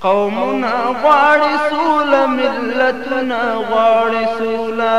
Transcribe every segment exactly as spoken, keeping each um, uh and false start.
قومنا غواړي سوله ملتنا غواړي سوله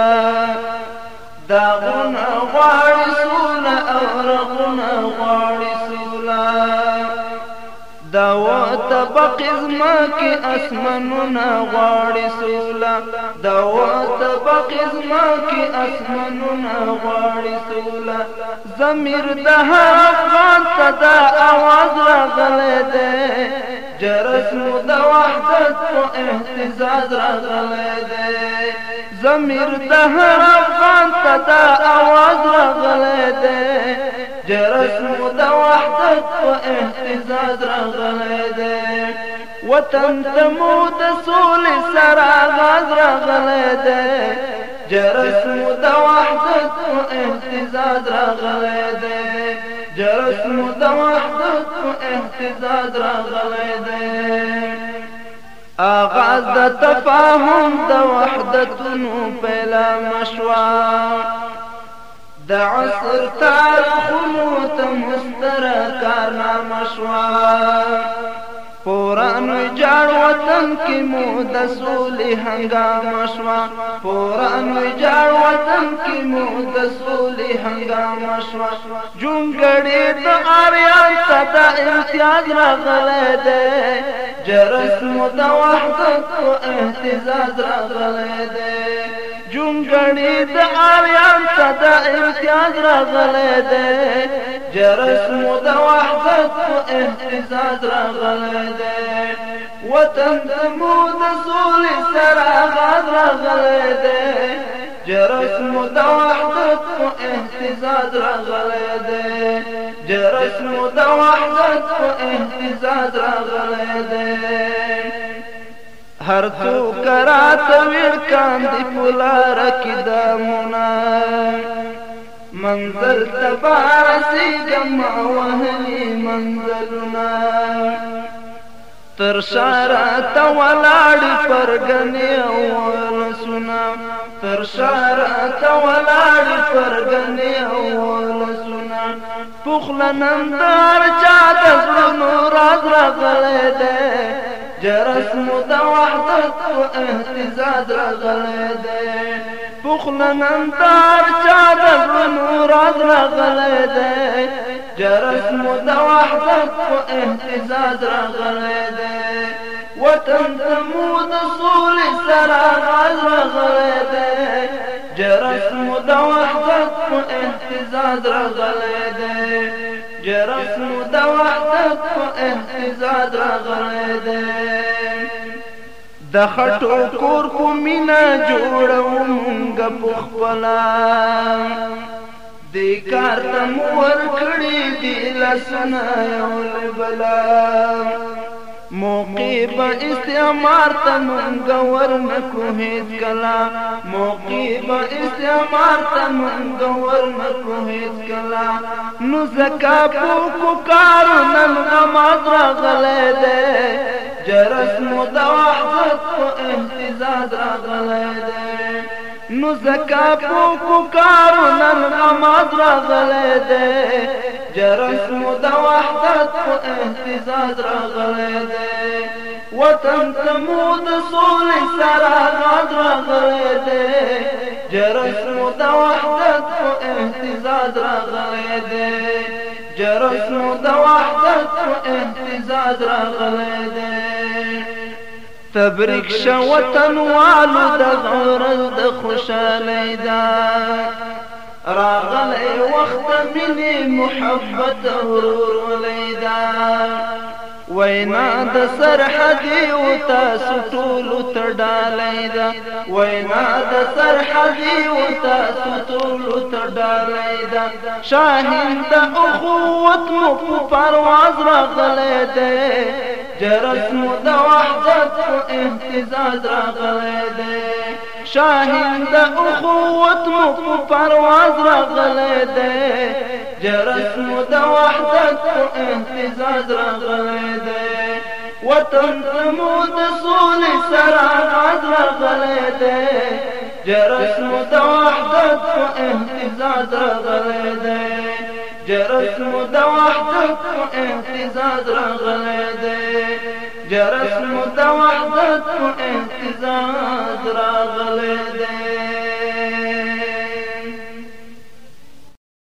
داغنا غواړي سوله او رغنا غواړي سوله دا وطبق زمکه اسمنونه غواړي سوله دا وطبق زمکه اسمنونه غواړي سوله ضمیر د افغان ته دا आवाज راغلی دی جرس مو د وحدت په اهتزاز راغلی دی ضمیر د افغان ته دا आवाज راغلی دی جرس مو د وحدت په اهتزاز راغلی دی وطن ته مو د سولې سره آغاز راغلی دی جرس مو د وحدت په اهتزاز راغلی دی جرس مو د وحدت په اهتزاز راغلی دی آغاز د تفاهم د وحدتونو پیلا مشوا د عصر تاریخونو ته مشترک کارنامه شوا پوران ویجاړ وطن کې مو د سولې هنګامه شوا پوران ویجاړ وطن کې مو د سولې هنګامه شوا جونګړې د آریان ته د امتیاز راغلی دی جرس مو د وحدت په اهتزاز راغلی دی جونګړې د آریان ته د امتیاز راغلی دی جرس مو د وحدت په اهتزاز راغلی دی وطن ته مو د سولې سره آغاز راغلی دی جرس مو د وحدت په اهتزاز راغلی دی جرس مو د وحدت په اهتزاز راغلی دی هر څوک راته ویل کاندي پلاره کې دامونه منزل تبا رسیږم وهلي منزلونه تر شارته ولاړې پرګنې او ولسونه تر شارته ولاړې پرګنې او ولسونه پخله نندار چا د زړونو راز راغلی دی جرس مو د وحدت په اهتزاز راغلی دی پخله نندار چا د زړونو راز راغلی دی جرس مو د وحدت په اهتزاز راغلی دی وطن ته مو د سولې سره آغاز راغلی دی جرس مو د وحدت په اهتزاز راغلی دی جرس مو د وحدت په اهتزاز راغلی دی د خټو کور په مینا جوړو مونږ په خپله دې کار ته مو ورکړي دي لاسونه یو له بله موقع به استعمار ته مونږ ورنکو هېڅکله موقع به استعمار ته مونږ ورنکو هېڅکله نو ځکه په کارو نن نماز راغلی دی جرس مو د وحدت په اهتزاز راغلی دی نو ځکه په کارو نن نماز راغلی دی جرس مو د وحدت په اهتزاز راغلی دی وطن ته مو د سولې سره آغاز راغلی دی جرس مو د وحدت په اهتزاز راغلی دی جرس مو د وحدت په اهتزاز راغلی دی تبریک شه وطن والو د غرض د خوشحالۍ ده راغلی وخت مینې محبت ورورولۍ ده وینا د سرحدي و تاسو ټولو ته ډالۍ ده وینا د سرحدي و تاسو ټولو ته ډالۍ ده شاهین د اخوت مو په پرواز راغلی دی جرس مو د وحدت په اهتزاز راغلی دی شاهین د اخوت مو په پرواز راغلی دی جرس مو د وحدت په اهتزاز راغلی دی وطن ته مو د سولې سره آغاز راغلی دی جرس مو د وحدت په اهتزاز راغلی دی جرس مو د وحدت په اهتزاز راغلی دی جرس مو د وحدت په اهتزاز راغلی دی